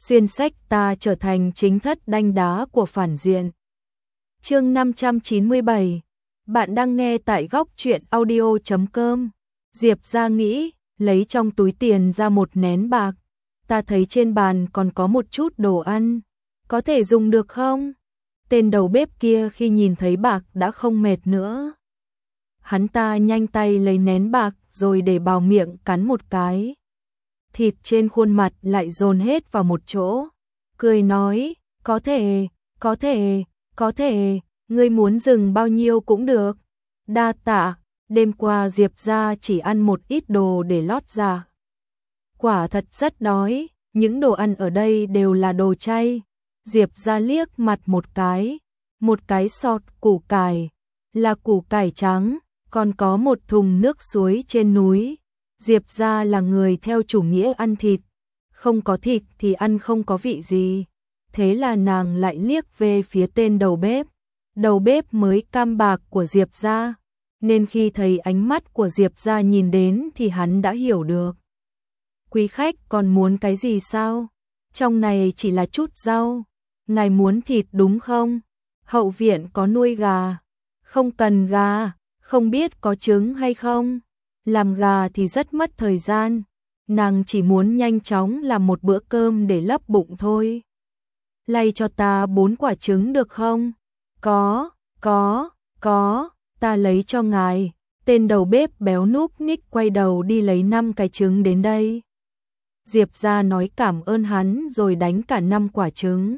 xuyên sách ta trở thành chính thất đanh đá của phản diện. Chương 597. Bạn đang nghe tại góc truyện audio.com. Diệp ra nghĩ, lấy trong túi tiền ra một nén bạc. Ta thấy trên bàn còn có một chút đồ ăn, có thể dùng được không? Tên đầu bếp kia khi nhìn thấy bạc đã không mệt nữa. Hắn ta nhanh tay lấy nén bạc rồi để vào miệng cắn một cái. Thịt trên khuôn mặt lại dồn hết vào một chỗ. Cười nói, có thể, ngươi muốn dừng bao nhiêu cũng được. Đa tạ, đêm qua Diệp ra chỉ ăn một ít đồ để lót dạ. Quả thật rất đói, những đồ ăn ở đây đều là đồ chay. Diệp ra liếc mặt một cái sọt củ cải, là củ cải trắng, còn có một thùng nước suối trên núi. Diệp ra là người theo chủ nghĩa ăn thịt, không có thịt thì ăn không có vị gì. Thế là nàng lại liếc về phía tên đầu bếp mới cam bạc của Diệp ra, nên khi thấy ánh mắt của Diệp ra nhìn đến thì hắn đã hiểu được. Quý khách còn muốn cái gì sao? Trong này chỉ là chút rau. Ngài muốn thịt đúng không? Hậu viện có nuôi gà. Không cần gà, không biết có trứng hay không? Làm gà thì rất mất thời gian. Nàng chỉ muốn nhanh chóng làm một bữa cơm để lấp bụng thôi. Lay cho ta 4 quả trứng được không? Có, ta lấy cho ngài. Tên đầu bếp béo núc ních quay đầu đi lấy 5 cái trứng đến đây. Diệp ra nói cảm ơn hắn rồi đánh cả 5 quả trứng.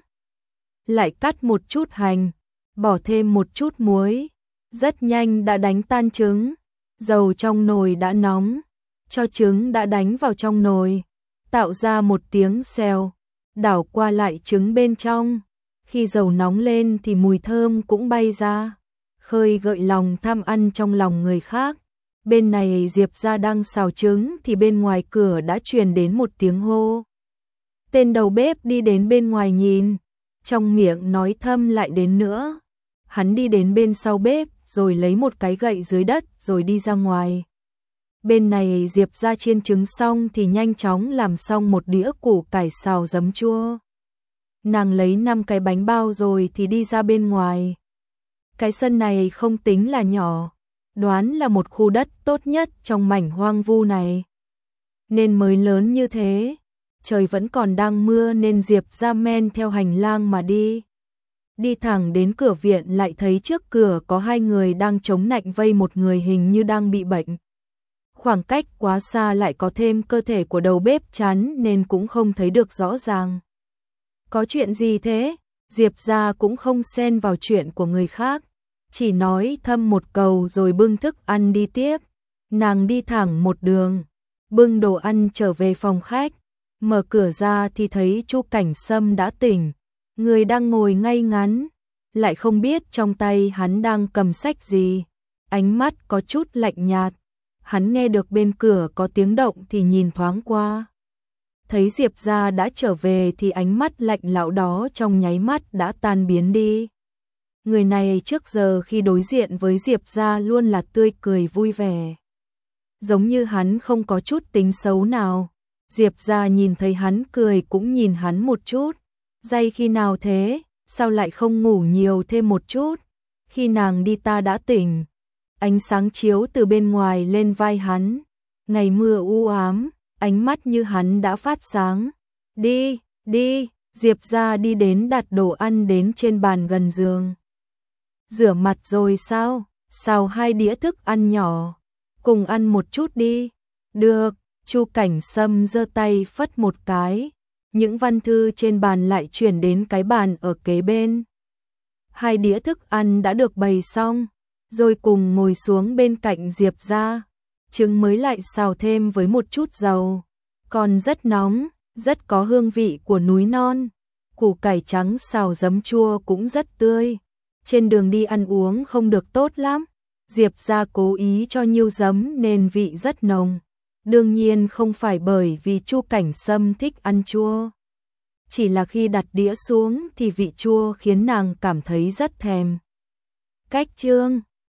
Lại cắt một chút hành, bỏ thêm một chút muối. Rất nhanh đã đánh tan trứng. Dầu trong nồi đã nóng, cho trứng đã đánh vào trong nồi, tạo ra một tiếng xèo, đảo qua lại trứng bên trong. Khi dầu nóng lên thì mùi thơm cũng bay ra, khơi gợi lòng tham ăn trong lòng người khác. Bên này Diệp ra đang xào trứng thì bên ngoài cửa đã truyền đến một tiếng hô. Tên đầu bếp đi đến bên ngoài nhìn, trong miệng nói thầm lại đến nữa. Hắn đi đến bên sau bếp rồi lấy một cái gậy dưới đất rồi đi ra ngoài. Bên này Diệp ra chiên trứng xong thì nhanh chóng làm xong một đĩa củ cải xào giấm chua. Nàng lấy 5 cái bánh bao rồi thì đi ra bên ngoài. Cái sân này không tính là nhỏ, đoán là một khu đất tốt nhất trong mảnh hoang vu này, nên mới lớn như thế. Trời vẫn còn đang mưa nên Diệp ra men theo hành lang mà đi. Đi thẳng đến cửa viện lại thấy trước cửa có 2 người đang chống nạnh vây một người hình như đang bị bệnh. Khoảng cách quá xa lại có thêm cơ thể của đầu bếp chắn nên cũng không thấy được rõ ràng. Có chuyện gì thế? Diệp ra cũng không xen vào chuyện của người khác, chỉ nói thầm một câu rồi bưng thức ăn đi tiếp. Nàng đi thẳng một đường, bưng đồ ăn trở về phòng khách, mở cửa ra thì thấy Chu Cảnh Sâm đã tỉnh. Người đang ngồi ngay ngắn, lại không biết trong tay hắn đang cầm sách gì. Ánh mắt có chút lạnh nhạt. Hắn nghe được bên cửa có tiếng động thì nhìn thoáng qua. Thấy Diệp ra đã trở về thì ánh mắt lạnh lẽo đó trong nháy mắt đã tan biến đi. Người này trước giờ khi đối diện với Diệp ra luôn là tươi cười vui vẻ, giống như hắn không có chút tính xấu nào. Diệp ra nhìn thấy hắn cười cũng nhìn hắn một chút. Dậy khi nào thế? Sao lại không ngủ nhiều thêm một chút? Khi nàng đi ta đã tỉnh. Ánh sáng chiếu từ bên ngoài lên vai hắn. Ngày mưa u ám, ánh mắt như hắn đã phát sáng. Đi, Diệp ra đi đến đặt đồ ăn đến trên bàn gần giường. Rửa mặt rồi sao? Xào 2 đĩa thức ăn nhỏ, cùng ăn một chút đi. Được, Chu Cảnh Sâm giơ tay phất một cái. Những văn thư trên bàn lại chuyển đến cái bàn ở kế bên. 2 đĩa thức ăn đã được bày xong, rồi cùng ngồi xuống bên cạnh Diệp ra. Trứng mới lại xào thêm với một chút dầu, còn rất nóng, rất có hương vị của núi non. Củ cải trắng xào giấm chua cũng rất tươi. Trên đường đi ăn uống không được tốt lắm. Diệp ra cố ý cho nhiều giấm nên vị rất nồng. Đương nhiên không phải bởi vì Chu Cảnh Sâm thích ăn chua. Chỉ là khi đặt đĩa xuống thì vị chua khiến nàng cảm thấy rất thèm. Cách chương